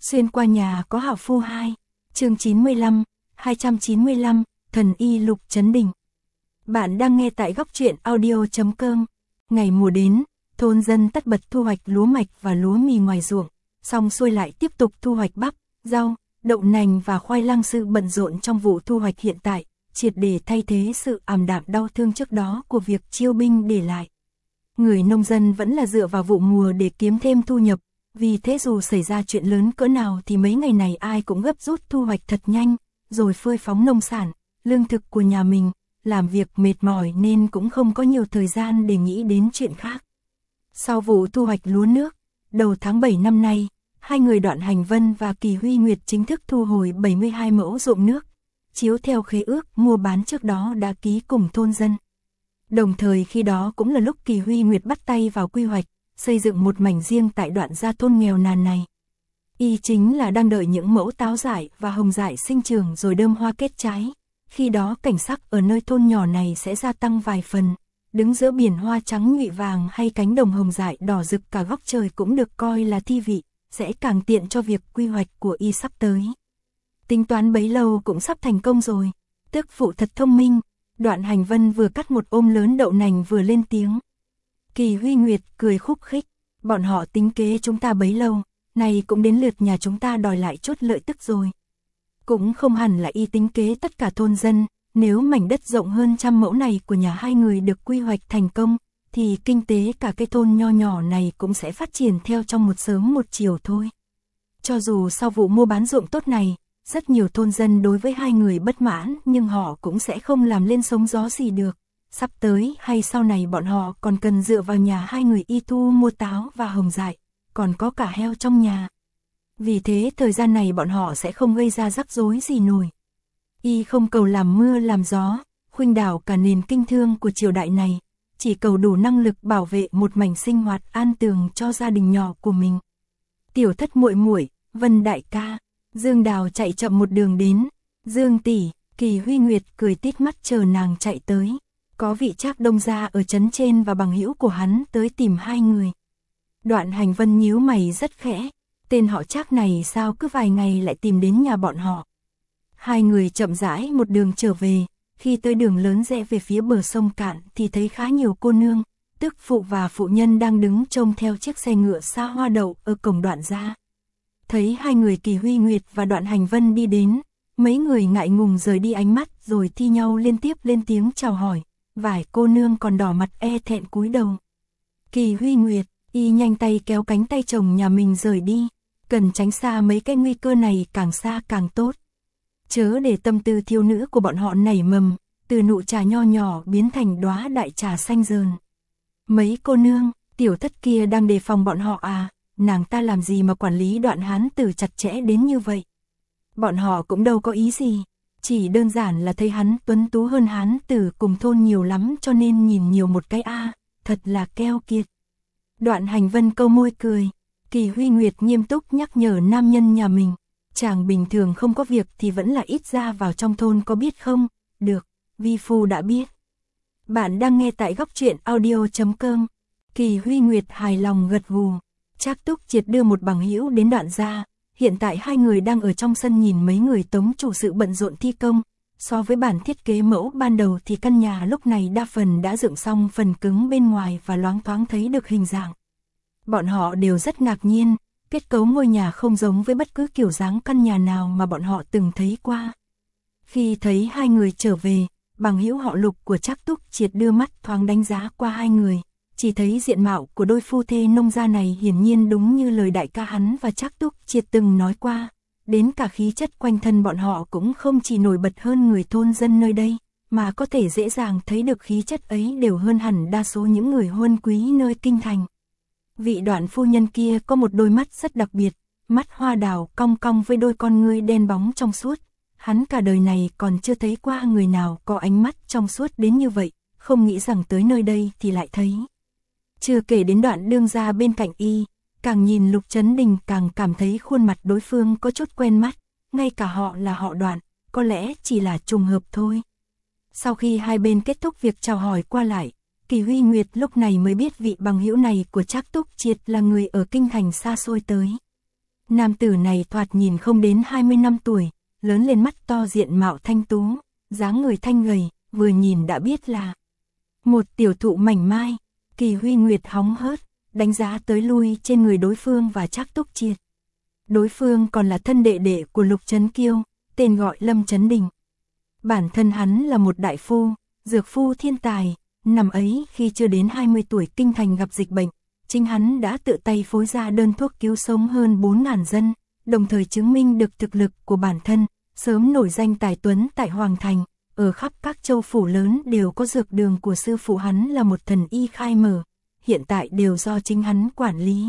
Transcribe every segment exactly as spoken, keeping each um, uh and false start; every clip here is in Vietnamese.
Xuyên qua nhà có hảo phu hai, chương chín mươi lăm, hai trăm chín mươi lăm, thần y Lục Chấn Đình. Bạn đang nghe tại góc truyện audio chấm com. Ngày mùa đến, thôn dân tất bật thu hoạch lúa mạch và lúa mì ngoài ruộng, xong xuôi lại tiếp tục thu hoạch bắp, rau, đậu nành và khoai lang. Sự bận rộn trong vụ thu hoạch hiện tại, triệt để thay thế sự ảm đạm đau thương trước đó của việc chiêu binh để lại. Người nông dân vẫn là dựa vào vụ mùa để kiếm thêm thu nhập, vì thế dù xảy ra chuyện lớn cỡ nào thì mấy ngày này ai cũng gấp rút thu hoạch thật nhanh, rồi phơi phóng nông sản, lương thực của nhà mình, làm việc mệt mỏi nên cũng không có nhiều thời gian để nghĩ đến chuyện khác. Sau vụ thu hoạch lúa nước, đầu tháng bảy năm nay, hai người Đoạn Hành Vân và Kỳ Huy Nguyệt chính thức thu hồi bảy mươi hai mẫu ruộng nước, chiếu theo khế ước mua bán trước đó đã ký cùng thôn dân. Đồng thời khi đó cũng là lúc Kỳ Huy Nguyệt bắt tay vào quy hoạch, xây dựng một mảnh riêng tại đoạn gia thôn nghèo nàn này. Y chính là đang đợi những mẫu táo dại và hồng dại sinh trưởng rồi đơm hoa kết trái. Khi đó cảnh sắc ở nơi thôn nhỏ này sẽ gia tăng vài phần, đứng giữa biển hoa trắng nhụy vàng hay cánh đồng hồng dại đỏ rực cả góc trời cũng được coi là thi vị, sẽ càng tiện cho việc quy hoạch của Y sắp tới. Tính toán bấy lâu cũng sắp thành công rồi, tức phụ thật thông minh. Đoạn Hành Vân vừa cắt một ôm lớn đậu nành vừa lên tiếng. Kỳ Huy Nguyệt cười khúc khích, bọn họ tính kế chúng ta bấy lâu, này cũng đến lượt nhà chúng ta đòi lại chút lợi tức rồi. Cũng không hẳn là Y tính kế tất cả thôn dân, nếu mảnh đất rộng hơn trăm mẫu này của nhà hai người được quy hoạch thành công, thì kinh tế cả cái thôn nho nhỏ này cũng sẽ phát triển theo trong một sớm một chiều thôi. Cho dù sau vụ mua bán ruộng tốt này, rất nhiều thôn dân đối với hai người bất mãn nhưng họ cũng sẽ không làm lên sóng gió gì được. Sắp tới hay sau này bọn họ còn cần dựa vào nhà hai người Y thu mua táo và hồng dại, còn có cả heo trong nhà. Vì thế thời gian này bọn họ sẽ không gây ra rắc rối gì nổi. Y không cầu làm mưa làm gió, khuynh đảo cả nền kinh thương của triều đại này, chỉ cầu đủ năng lực bảo vệ một mảnh sinh hoạt an tường cho gia đình nhỏ của mình. Tiểu Thất muội muội, Vân đại ca, Dương Đào chạy chậm một đường đến. Dương tỷ, Kỳ Huy Nguyệt cười tít mắt chờ nàng chạy tới. Có vị Trác Đông gia ở trấn trên và bằng hữu của hắn tới tìm hai người. Đoạn Hành Vân nhíu mày rất khẽ, tên họ Trác này sao cứ vài ngày lại tìm đến nhà bọn họ. Hai người chậm rãi một đường trở về, khi tới đường lớn rẽ về phía bờ sông cạn thì thấy khá nhiều cô nương, tức phụ và phụ nhân đang đứng trông theo chiếc xe ngựa xa hoa đậu ở cổng Đoạn gia. Thấy hai người Kỳ Huy Nguyệt và Đoạn Hành Vân đi đến, mấy người ngại ngùng rời đi ánh mắt rồi thi nhau liên tiếp lên tiếng chào hỏi, vài cô nương còn đỏ mặt e thẹn cúi đầu. Kỳ Huy Nguyệt, Y nhanh tay kéo cánh tay chồng nhà mình rời đi, cần tránh xa mấy cái nguy cơ này càng xa càng tốt. Chớ để tâm tư thiếu nữ của bọn họ nảy mầm, từ nụ trà nho nhỏ biến thành đóa đại trà xanh rờn. Mấy cô nương, Tiểu Thất kia đang đề phòng bọn họ à, nàng ta làm gì mà quản lý Đoạn hán tử chặt chẽ đến như vậy. Bọn họ cũng đâu có ý gì, chỉ đơn giản là thấy hắn tuấn tú hơn hán tử cùng thôn nhiều lắm cho nên nhìn nhiều một cái a, à, thật là keo kiệt. Đoạn Hành Vân câu môi cười, Kỳ Huy Nguyệt nghiêm túc nhắc nhở nam nhân nhà mình, chàng bình thường không có việc thì vẫn là ít ra vào trong thôn có biết không? Được, vi phu đã biết. Bạn đang nghe tại góc truyện audio chấm com. Kỳ Huy Nguyệt hài lòng gật gù. Trác Túc Triệt đưa một bằng hữu đến Đoạn gia, hiện tại hai người đang ở trong sân nhìn mấy người tống chủ sự bận rộn thi công. So với bản thiết kế mẫu ban đầu thì căn nhà lúc này đa phần đã dựng xong phần cứng bên ngoài và loáng thoáng thấy được hình dạng. Bọn họ đều rất ngạc nhiên, kết cấu ngôi nhà không giống với bất cứ kiểu dáng căn nhà nào mà bọn họ từng thấy qua. Khi thấy hai người trở về, bằng hữu họ Lục của Trác Túc Triệt đưa mắt thoáng đánh giá qua hai người, chỉ thấy diện mạo của đôi phu thê nông gia này hiển nhiên đúng như lời đại ca hắn và Trác Túc Triệt từng nói qua, đến cả khí chất quanh thân bọn họ cũng không chỉ nổi bật hơn người thôn dân nơi đây, mà có thể dễ dàng thấy được khí chất ấy đều hơn hẳn đa số những người huân quý nơi kinh thành. Vị Đoạn phu nhân kia có một đôi mắt rất đặc biệt, mắt hoa đào cong cong với đôi con ngươi đen bóng trong suốt. Hắn cả đời này còn chưa thấy qua người nào có ánh mắt trong suốt đến như vậy, không nghĩ rằng tới nơi đây thì lại thấy. Chưa kể đến Đoạn đương gia bên cạnh Y, càng nhìn Lục Chấn Đình càng cảm thấy khuôn mặt đối phương có chút quen mắt, ngay cả họ là họ Đoạn, có lẽ chỉ là trùng hợp thôi. Sau khi hai bên kết thúc việc chào hỏi qua lại, Kỳ Huy Nguyệt lúc này mới biết vị bằng hữu này của Trác Túc Triệt là người ở kinh thành xa xôi tới. Nam tử này thoạt nhìn không đến hai mươi năm tuổi, lớn lên mắt to diện mạo thanh tú, dáng người thanh gầy, vừa nhìn đã biết là một tiểu thụ mảnh mai. Kỳ Huy Nguyệt hóng hớt, đánh giá tới lui trên người đối phương và Trác Túc Triệt. Đối phương còn là thân đệ đệ của Lục Trấn Kiêu, tên gọi Lâm Trấn Đình. Bản thân hắn là một đại phu, dược phu thiên tài, năm ấy khi chưa đến hai mươi tuổi kinh thành gặp dịch bệnh, chính hắn đã tự tay phối ra đơn thuốc cứu sống hơn bốn nghìn dân, đồng thời chứng minh được thực lực của bản thân, sớm nổi danh tài tuấn tại Hoàng Thành, ở khắp các châu phủ lớn đều có dược đường của sư phụ hắn là một thần y khai mở, hiện tại đều do chính hắn quản lý.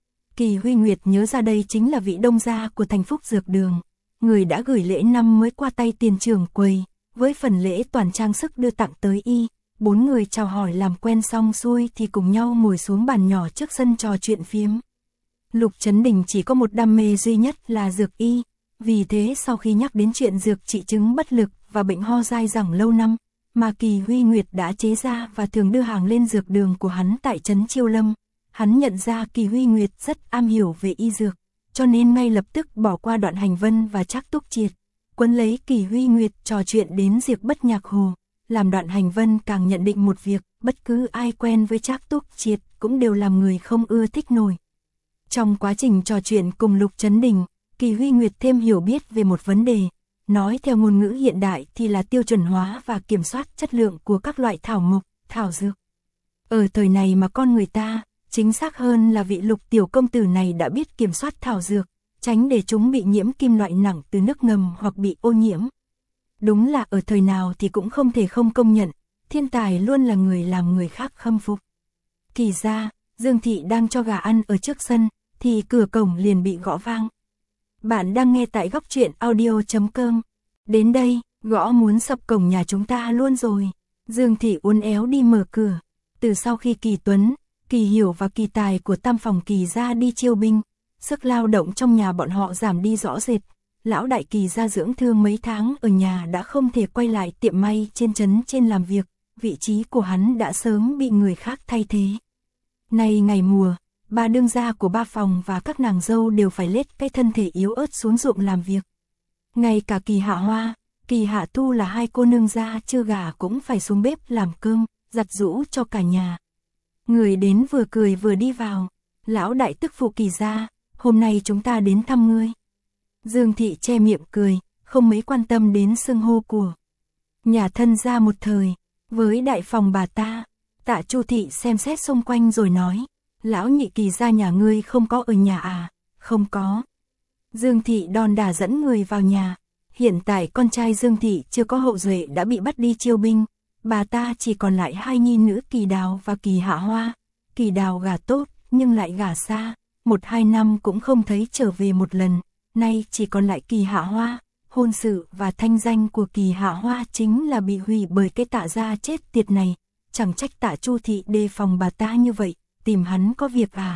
Kỳ Huy Nguyệt nhớ ra đây chính là vị đông gia của Thành Phúc Dược Đường, người đã gửi lễ năm mới qua tay tiền trưởng quầy, với phần lễ toàn trang sức đưa tặng tới y. Bốn người chào hỏi làm quen xong xuôi thì cùng nhau ngồi xuống bàn nhỏ trước sân trò chuyện phiếm. Lục Trấn Đình chỉ có một đam mê duy nhất là dược y, vì thế sau khi nhắc đến chuyện dược trị chứng bất lực và bệnh ho dai dẳng lâu năm, mà Kỳ Huy Nguyệt đã chế ra và thường đưa hàng lên dược đường của hắn tại trấn Chiêu Lâm, hắn nhận ra Kỳ Huy Nguyệt rất am hiểu về y dược, cho nên ngay lập tức bỏ qua Đoạn Hành Vân và Trác Túc Triệt, quấn lấy Kỳ Huy Nguyệt trò chuyện đến Diệp Bất Nhạc Hồ. Làm Đoạn Hành Vân càng nhận định một việc, bất cứ ai quen với Trác Túc Triệt cũng đều làm người không ưa thích nổi. Trong quá trình trò chuyện cùng Lục Trấn Đình, Kỳ Huy Nguyệt thêm hiểu biết về một vấn đề, nói theo ngôn ngữ hiện đại thì là tiêu chuẩn hóa và kiểm soát chất lượng của các loại thảo mộc, thảo dược. Ở thời này mà con người ta, chính xác hơn là vị Lục tiểu công tử này đã biết kiểm soát thảo dược, tránh để chúng bị nhiễm kim loại nặng từ nước ngầm hoặc bị ô nhiễm. Đúng là ở thời nào thì cũng không thể không công nhận, thiên tài luôn là người làm người khác khâm phục. Kỳ ra, Dương Thị đang cho gà ăn ở trước sân, thì cửa cổng liền bị gõ vang. Bạn đang nghe tại góc truyện audio chấm com. Đến đây, gõ muốn sập cổng nhà chúng ta luôn rồi. Dương Thị uốn éo đi mở cửa. Từ sau khi Kỳ Tuấn, Kỳ Hiểu và Kỳ Tài của tam phòng Kỳ ra đi chiêu binh, sức lao động trong nhà bọn họ giảm đi rõ rệt. Lão đại Kỳ ra dưỡng thương mấy tháng ở nhà đã không thể quay lại tiệm may trên trấn trên làm việc, vị trí của hắn đã sớm bị người khác thay thế. Nay ngày mùa, ba đương gia của ba phòng và các nàng dâu đều phải lết cái thân thể yếu ớt xuống ruộng làm việc. Ngay cả Kỳ Hạ Hoa, Kỳ Hạ Thu là hai cô nương gia chưa gả cũng phải xuống bếp làm cơm, giặt giũ cho cả nhà. Người đến vừa cười vừa đi vào, lão đại tức phụ Kỳ gia, hôm nay chúng ta đến thăm ngươi. Dương Thị che miệng cười, không mấy quan tâm đến xưng hô của nhà thân gia một thời, với đại phòng bà ta. Tạ Chu Thị xem xét xung quanh rồi nói, lão nhị Kỳ gia nhà ngươi không có ở nhà à? Không có. Dương Thị đòn đả dẫn người vào nhà, hiện tại con trai Dương Thị chưa có hậu duệ đã bị bắt đi chiêu binh, bà ta chỉ còn lại hai nhi nữ Kỳ Đào và Kỳ Hạ Hoa. Kỳ Đào gả tốt nhưng lại gả xa, một hai năm cũng không thấy trở về một lần. Nay chỉ còn lại Kỳ Hạ Hoa, hôn sự và thanh danh của Kỳ Hạ Hoa chính là bị hủy bởi cái Tạ gia chết tiệt này, chẳng trách Tạ Chu Thị đề phòng bà ta như vậy, tìm hắn có việc à?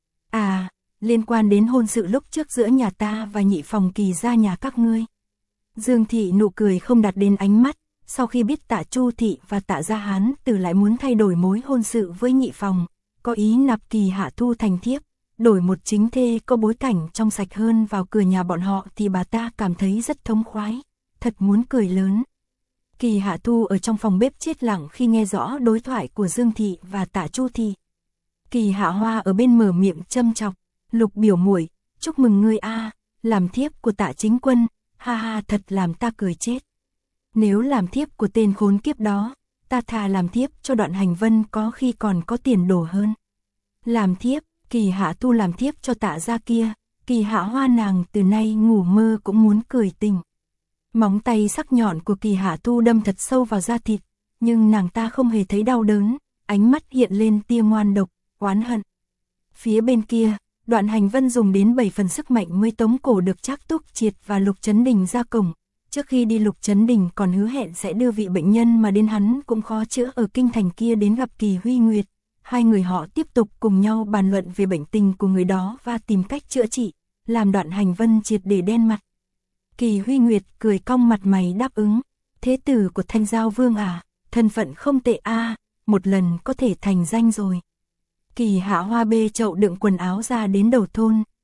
À, liên quan đến hôn sự lúc trước giữa nhà ta và nhị phòng Kỳ gia nhà các ngươi. Dương Thị nụ cười không đặt đến ánh mắt, sau khi biết Tạ Chu Thị và Tạ gia Hán Tử lại muốn thay đổi mối hôn sự với nhị phòng, có ý nạp Kỳ Hạ Thu thành thiếp, đổi một chính thê có bối cảnh trong sạch hơn vào cửa nhà bọn họ thì bà ta cảm thấy rất thống khoái, thật muốn cười lớn. Kỳ Hạ Thu ở trong phòng bếp chết lặng khi nghe rõ đối thoại của Dương Thị và Tạ Chu Thị. Kỳ Hạ Hoa ở bên mở miệng châm chọc, Lục biểu muội, chúc mừng ngươi a, làm thiếp của Tạ chính quân, ha ha thật làm ta cười chết. Nếu làm thiếp của tên khốn kiếp đó, ta thà làm thiếp cho Đoạn Hành Vân có khi còn có tiền đồ hơn. Làm thiếp, Kỳ Hạ Thu làm thiếp cho Tạ gia kia, Kỳ Hạ Hoa nàng từ nay ngủ mơ cũng muốn cười tỉnh. Móng tay sắc nhọn của Kỳ Hạ Thu đâm thật sâu vào da thịt, nhưng nàng ta không hề thấy đau đớn, ánh mắt hiện lên tia ngoan độc, oán hận. Phía bên kia, Đoạn Hành Vân dùng đến bảy phần sức mạnh mới tống cổ được Trác Túc Triệt và Lục Trấn Đình ra cổng. Trước khi đi Lục Trấn Đình còn hứa hẹn sẽ đưa vị bệnh nhân mà đến hắn cũng khó chữa ở kinh thành kia đến gặp Kỳ Huy Nguyệt. Hai người họ tiếp tục cùng nhau bàn luận về bệnh tình của người đó và tìm cách chữa trị, làm Đoạn Hành Vân triệt để đen mặt. Kỳ Huy Nguyệt cười cong mặt mày đáp ứng, thế tử của Thanh Giao Vương à, thân phận không tệ a, một lần có thể thành danh rồi. Kỳ Hạ Hoa bê chậu đựng quần áo ra đến đầu thôn,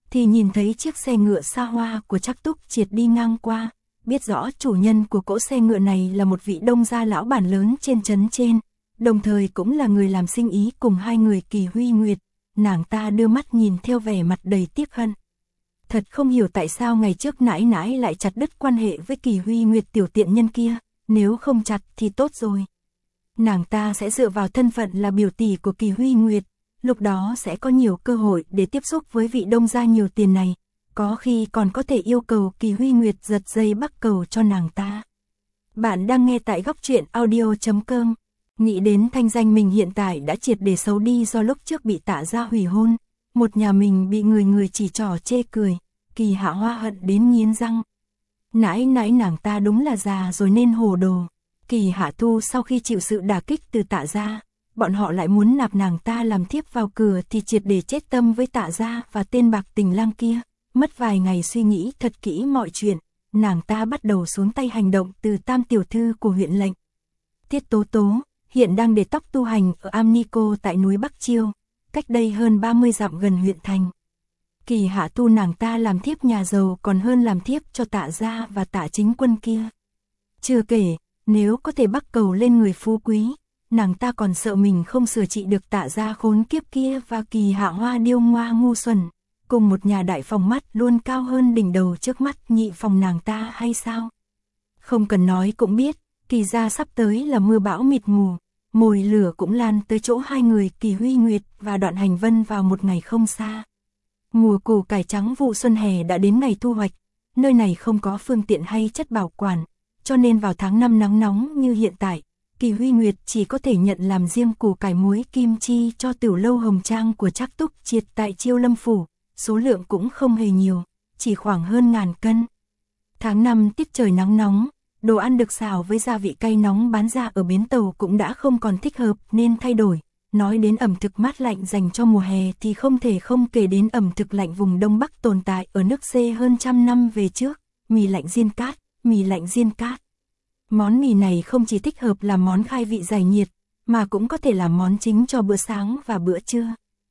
thì nhìn thấy chiếc xe ngựa xa hoa của Trác Túc Triệt đi ngang qua, biết rõ chủ nhân của cỗ xe ngựa này là một vị đông gia lão bản lớn trên trấn trên, đồng thời cũng là người làm sinh ý cùng hai người Kỳ Huy Nguyệt, nàng ta đưa mắt nhìn theo vẻ mặt đầy tiếc hận. Thật không hiểu tại sao ngày trước nãi nãi lại chặt đứt quan hệ với Kỳ Huy Nguyệt tiểu tiện nhân kia, nếu không chặt thì tốt rồi. Nàng ta sẽ dựa vào thân phận là biểu tỷ của Kỳ Huy Nguyệt, lúc đó sẽ có nhiều cơ hội để tiếp xúc với vị đông gia nhiều tiền này, có khi còn có thể yêu cầu Kỳ Huy Nguyệt giật dây bắc cầu cho nàng ta. Bạn đang nghe tại góc truyện audio chấm com. Nghĩ đến thanh danh mình hiện tại đã triệt để xấu đi do lúc trước bị Tạ gia hủy hôn, một nhà mình bị người người chỉ trỏ chê cười, Kỳ Hạ Hoa hận đến nghiến răng. Nãi nãi nàng ta đúng là già rồi nên hồ đồ. Kỳ Hạ Thu sau khi chịu sự đả kích từ Tạ gia, bọn họ lại muốn nạp nàng ta làm thiếp vào cửa thì triệt để chết tâm với Tạ gia và tên bạc tình lang kia. Mất vài ngày suy nghĩ thật kỹ mọi chuyện, nàng ta bắt đầu xuống tay hành động từ tam tiểu thư của huyện lệnh. Tiết Tố Tố hiện đang để tóc tu hành ở Amnico tại núi Bắc Chiêu, cách đây hơn ba mươi dặm gần huyện thành. Kỳ Hạ Thu nàng ta làm thiếp nhà giàu còn hơn làm thiếp cho Tạ gia và Tạ Chính Quân kia. Chưa kể, nếu có thể bắc cầu lên người phú quý, nàng ta còn sợ mình không sửa trị được Tạ gia khốn kiếp kia và Kỳ Hạ Hoa điêu ngoa ngu xuẩn, cùng một nhà đại phòng mắt luôn cao hơn đỉnh đầu trước mắt nhị phòng nàng ta hay sao? Không cần nói cũng biết, Kỳ gia sắp tới là mưa bão mịt mù, mồi lửa cũng lan tới chỗ hai người Kỳ Huy Nguyệt và Đoạn Hành Vân vào một ngày không xa. Mùa củ cải trắng vụ xuân hè đã đến ngày thu hoạch, nơi này không có phương tiện hay chất bảo quản, cho nên vào tháng năm nắng nóng như hiện tại, Kỳ Huy Nguyệt chỉ có thể nhận làm riêng củ cải muối kim chi cho tiểu lâu Hồng Trang của Trác Túc Triệt tại Chiêu Lâm Phủ, số lượng cũng không hề nhiều, chỉ khoảng hơn ngàn cân. Tháng năm tiết trời nắng nóng, đồ ăn được xào với gia vị cay nóng bán ra ở bến tàu cũng đã không còn thích hợp nên thay đổi. Nói đến ẩm thực mát lạnh dành cho mùa hè thì không thể không kể đến ẩm thực lạnh vùng Đông Bắc tồn tại ở nước C hơn trăm năm về trước, mì lạnh Diên Cát, mì lạnh Diên Cát. Món mì này không chỉ thích hợp làm món khai vị giải nhiệt, mà cũng có thể làm món chính cho bữa sáng và bữa trưa.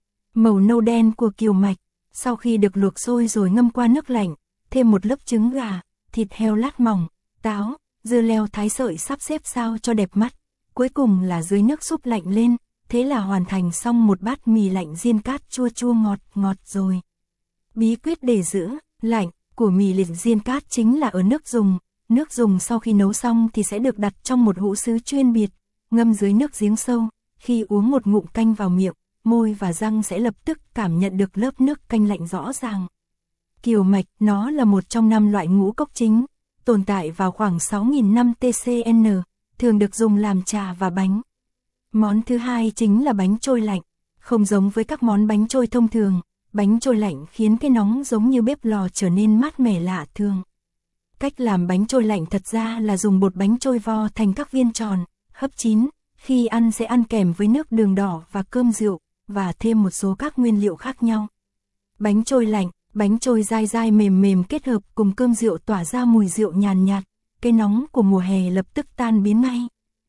Màu nâu đen của kiều mạch, sau khi được luộc sôi rồi ngâm qua nước lạnh, thêm một lớp trứng gà, thịt heo lát mỏng, táo, dưa leo thái sợi sắp xếp sao cho đẹp mắt, cuối cùng là dưới nước súp lạnh lên. Thế là hoàn thành xong một bát mì lạnh Diên Cát chua chua ngọt ngọt rồi. Bí quyết để giữ lạnh của mì lạnh Diên Cát chính là ở nước dùng. Nước dùng sau khi nấu xong thì sẽ được đặt trong một hũ sứ chuyên biệt, ngâm dưới nước giếng sâu. Khi uống một ngụm canh vào miệng, môi và răng sẽ lập tức cảm nhận được lớp nước canh lạnh rõ ràng. Kiều mạch, nó là một trong năm loại ngũ cốc chính, tồn tại vào khoảng sáu nghìn năm T C N, thường được dùng làm trà và bánh. Món thứ hai chính là bánh trôi lạnh, không giống với các món bánh trôi thông thường, bánh trôi lạnh khiến cái nóng giống như bếp lò trở nên mát mẻ lạ thường. Cách làm bánh trôi lạnh thật ra là dùng bột bánh trôi vo thành các viên tròn, hấp chín, khi ăn sẽ ăn kèm với nước đường đỏ và cơm rượu, và thêm một số các nguyên liệu khác nhau. Bánh trôi lạnh, bánh trôi dai dai mềm mềm kết hợp cùng cơm rượu tỏa ra mùi rượu nhàn nhạt, cái nóng của mùa hè lập tức tan biến ngay.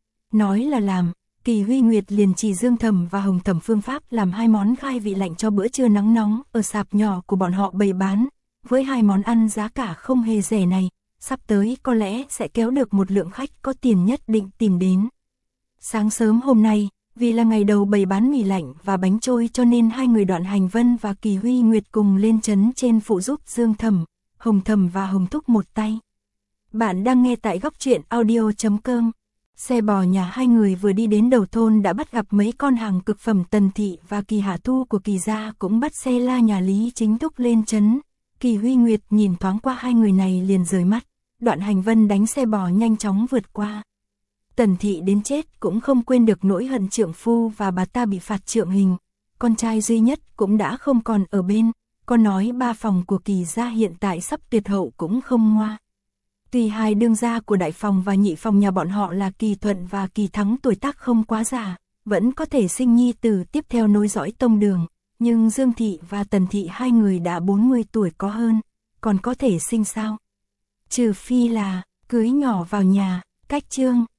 Nói là làm, Kỳ Huy Nguyệt liền chỉ Dương Thẩm và Hồng Thẩm phương pháp làm hai món khai vị lạnh cho bữa trưa nắng nóng ở sạp nhỏ của bọn họ bày bán. Với hai món ăn giá cả không hề rẻ này, sắp tới có lẽ sẽ kéo được một lượng khách có tiền nhất định tìm đến. Sáng sớm hôm nay, vì là ngày đầu bày bán mì lạnh và bánh trôi cho nên hai người Đoạn Hành Vân và Kỳ Huy Nguyệt cùng lên trấn trên phụ giúp Dương Thẩm, Hồng Thẩm và Hồng Thúc một tay. Bạn đang nghe tại góc truyện audio chấm com. Xe bò nhà hai người vừa đi đến đầu thôn đã bắt gặp mấy con hàng cực phẩm Tần Thị và Kỳ Hạ Thu của Kỳ gia cũng bắt xe la nhà Lý Chính Thúc lên trấn. Kỳ Huy Nguyệt nhìn thoáng qua hai người này liền rời mắt, Đoạn Hành Vân đánh xe bò nhanh chóng vượt qua. Tần Thị đến chết cũng không quên được nỗi hận trượng phu và bà ta bị phạt trượng hình, con trai duy nhất cũng đã không còn ở bên, có nói ba phòng của Kỳ gia hiện tại sắp tuyệt hậu cũng không ngoa. Tuy hai đương gia của đại phòng và nhị phòng nhà bọn họ là Kỳ Thuận và Kỳ Thắng tuổi tác không quá già, vẫn có thể sinh nhi tử tiếp theo nối dõi tông đường, nhưng Dương Thị và Tần Thị hai người đã bốn mươi tuổi có hơn, còn có thể sinh sao? Trừ phi là cưới nhỏ vào nhà, cách chương.